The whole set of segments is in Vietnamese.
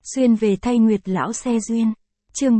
Xuyên về thay Nguyệt lão xe duyên. Chương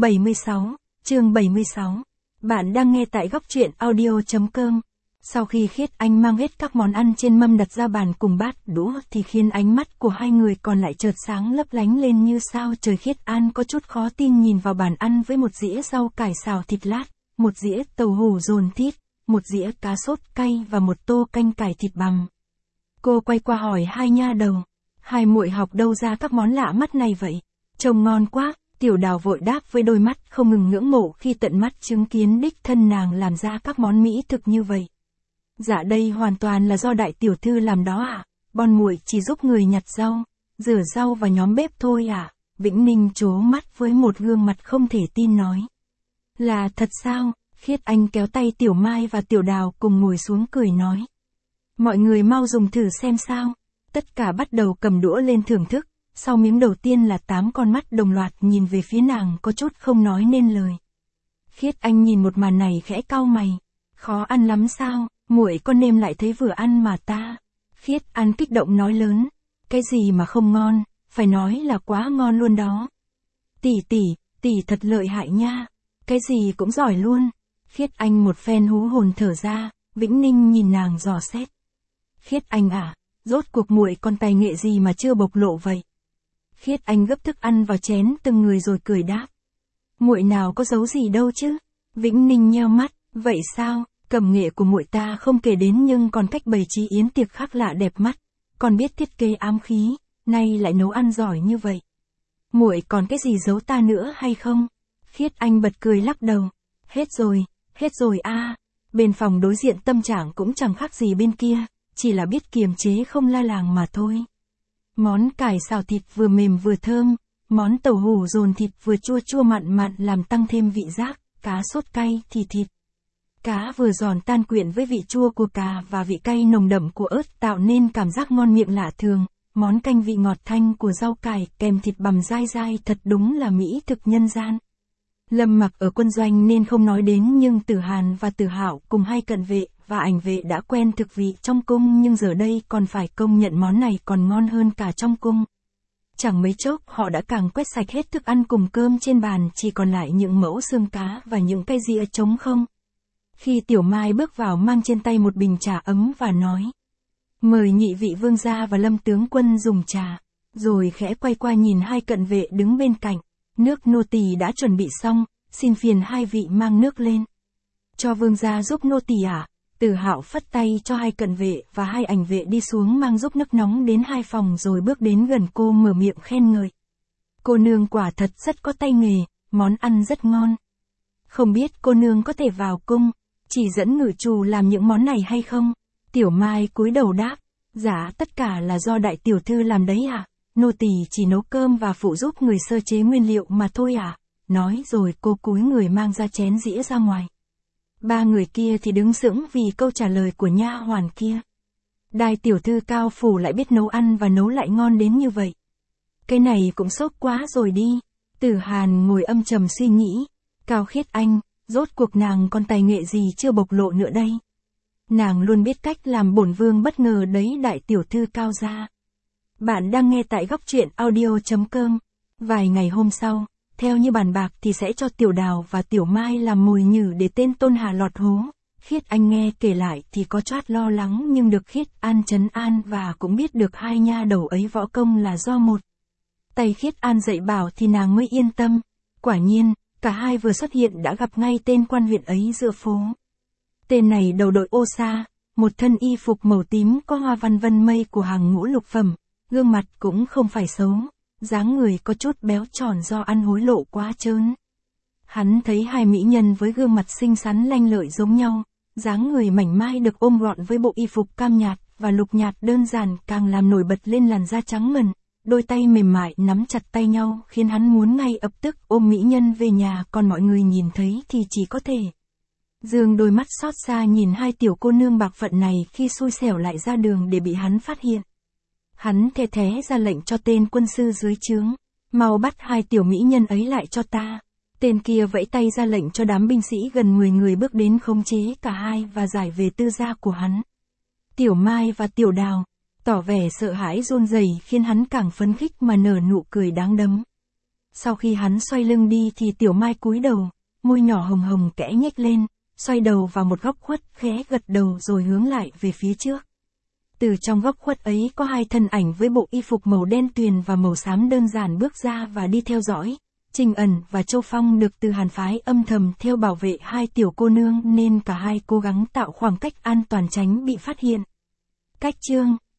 76. Bạn đang nghe tại góc truyện audio.com. Sau khi Khiết Anh mang hết các món ăn trên mâm đặt ra bàn cùng bát đũa thì khiến ánh mắt của hai người còn lại chợt sáng lấp lánh lên như sao trời. Khiết An có chút khó tin nhìn vào bàn ăn với một dĩa rau cải xào thịt lát, một dĩa tàu hủ dồn thít, một dĩa cá sốt cay và một tô canh cải thịt bằm. Cô quay qua hỏi hai nha đầu, hai muội học đâu ra các món lạ mắt này vậy? Trông ngon quá. Tiểu Đào vội đáp với đôi mắt không ngừng ngưỡng mộ khi tận mắt chứng kiến đích thân nàng làm ra các món mỹ thực như vậy. Dạ đây hoàn toàn là do đại tiểu thư làm đó ạ. Bon muội chỉ giúp người nhặt rau, rửa rau và nhóm bếp thôi ạ. Vĩnh Ninh trố mắt với một gương mặt không thể tin nói. Là thật sao? Khiết Anh kéo tay Tiểu Mai và Tiểu Đào cùng ngồi xuống cười nói. Mọi người mau dùng thử xem sao. Tất cả bắt đầu cầm đũa lên thưởng thức. Sau miếng đầu tiên là 8 con mắt đồng loạt nhìn về phía nàng có chút không nói nên lời. Khiết Anh nhìn một màn này khẽ cau mày. Khó ăn lắm sao, muội con nêm lại thấy vừa ăn mà ta. Khiết An kích động nói lớn. Cái gì mà không ngon, phải nói là quá ngon luôn đó. Tỷ thật lợi hại nha. Cái gì cũng giỏi luôn. Khiết Anh một phen hú hồn thở ra, Vĩnh Ninh nhìn nàng dò xét. Khiết Anh à, rốt cuộc muội con tài nghệ gì mà chưa bộc lộ vậy? Khiết Anh gấp thức ăn vào chén từng người rồi cười đáp. Muội nào có giấu gì đâu chứ. Vĩnh Ninh nheo mắt, vậy sao, cầm nghệ của muội ta không kể đến nhưng còn cách bày trí yến tiệc khác lạ đẹp mắt, còn biết thiết kế ám khí, nay lại nấu ăn giỏi như vậy. Muội còn cái gì giấu ta nữa hay không? Khiết Anh bật cười lắc đầu. Hết rồi a. Bên phòng đối diện tâm trạng cũng chẳng khác gì bên kia, chỉ là biết kiềm chế không la làng mà thôi. Món cải xào thịt vừa mềm vừa thơm, món tàu hủ dồn thịt vừa chua chua mặn mặn làm tăng thêm vị giác, cá sốt cay thì thịt. Cá vừa giòn tan quyện với vị chua của cà và vị cay nồng đậm của ớt tạo nên cảm giác ngon miệng lạ thường, món canh vị ngọt thanh của rau cải kèm thịt bằm dai dai thật đúng là mỹ thực nhân gian. Lâm Mặc ở quân doanh nên không nói đến nhưng Tử Hàn và Tử Hạo cùng hai cận vệ và ảnh vệ đã quen thực vị trong cung nhưng giờ đây còn phải công nhận món này còn ngon hơn cả trong cung. Chẳng mấy chốc họ đã càng quét sạch hết thức ăn cùng cơm trên bàn chỉ còn lại những mẫu xương cá và những cái dĩa trống không. Khi Tiểu Mai bước vào mang trên tay một bình trà ấm và nói. Mời nhị vị vương gia và Lâm tướng quân dùng trà, rồi khẽ quay qua nhìn hai cận vệ đứng bên cạnh. Nước nô tỳ đã chuẩn bị xong, xin phiền hai vị mang nước lên. Cho vương gia giúp nô tỳ à? Tử Hạo phất tay cho hai cận vệ và hai ảnh vệ đi xuống mang giúp nước nóng đến hai phòng rồi bước đến gần cô mở miệng khen ngợi. Cô nương quả thật rất có tay nghề, món ăn rất ngon. Không biết cô nương có thể vào cung, chỉ dẫn ngự trù làm những món này hay không? Tiểu Mai cúi đầu đáp, dạ tất cả là do đại tiểu thư làm đấy ạ. Nô tỳ chỉ nấu cơm và phụ giúp người sơ chế nguyên liệu mà thôi ạ. Nói rồi cô cúi người mang ra chén dĩa ra ngoài. Ba người kia thì đứng sững vì câu trả lời của nha hoàn kia. Đại tiểu thư cao phủ lại biết nấu ăn và nấu lại ngon đến như vậy. Cái này cũng sốc quá rồi đi. Tử Hàn ngồi âm trầm suy nghĩ. Cao Khiết Anh, rốt cuộc nàng còn tài nghệ gì chưa bộc lộ nữa đây? Nàng luôn biết cách làm bổn vương bất ngờ đấy đại tiểu thư cao gia. Bạn đang nghe tại góc truyện audio.com. Vài ngày hôm sau, theo như bàn bạc thì sẽ cho Tiểu Đào và Tiểu Mai làm mồi nhử để tên Tôn Hà lọt hố. Khiết Anh nghe kể lại thì có choát lo lắng nhưng được Khiết An trấn an và cũng biết được hai nha đầu ấy võ công là do một tay Khiết An dạy bảo thì nàng mới yên tâm. Quả nhiên, cả hai vừa xuất hiện đã gặp ngay tên quan huyện ấy giữa phố. Tên này đầu đội ô sa, một thân y phục màu tím có hoa văn vân mây của hàng ngũ lục phẩm, gương mặt cũng không phải xấu. Dáng người có chút béo tròn do ăn hối lộ quá trớn. Hắn thấy hai mỹ nhân với gương mặt xinh xắn lanh lợi giống nhau, dáng người mảnh mai được ôm gọn với bộ y phục cam nhạt và lục nhạt đơn giản càng làm nổi bật lên làn da trắng ngần, đôi tay mềm mại nắm chặt tay nhau khiến hắn muốn ngay ập tức ôm mỹ nhân về nhà, còn mọi người nhìn thấy thì chỉ có thể dương đôi mắt xót xa nhìn hai tiểu cô nương bạc phận này khi xui xẻo lại ra đường để bị hắn phát hiện. Hắn the thé ra lệnh cho tên quân sư dưới trướng, mau bắt hai tiểu mỹ nhân ấy lại cho ta. Tên kia vẫy tay ra lệnh cho đám binh sĩ gần 10 người bước đến khống chế cả hai và giải về tư gia của hắn. Tiểu Mai và Tiểu Đào tỏ vẻ sợ hãi run rẩy khiến hắn càng phấn khích mà nở nụ cười đáng đấm. Sau khi hắn xoay lưng đi thì Tiểu Mai cúi đầu, môi nhỏ hồng hồng kẽ nhếch lên, xoay đầu vào một góc khuất, khẽ gật đầu rồi hướng lại về phía trước. Từ trong góc khuất ấy có hai thân ảnh với bộ y phục màu đen tuyền và màu xám đơn giản bước ra và đi theo dõi. Trình Ẩn và Châu Phong được Từ Hàn phái âm thầm theo bảo vệ hai tiểu cô nương nên cả hai cố gắng tạo khoảng cách an toàn tránh bị phát hiện. Cách chương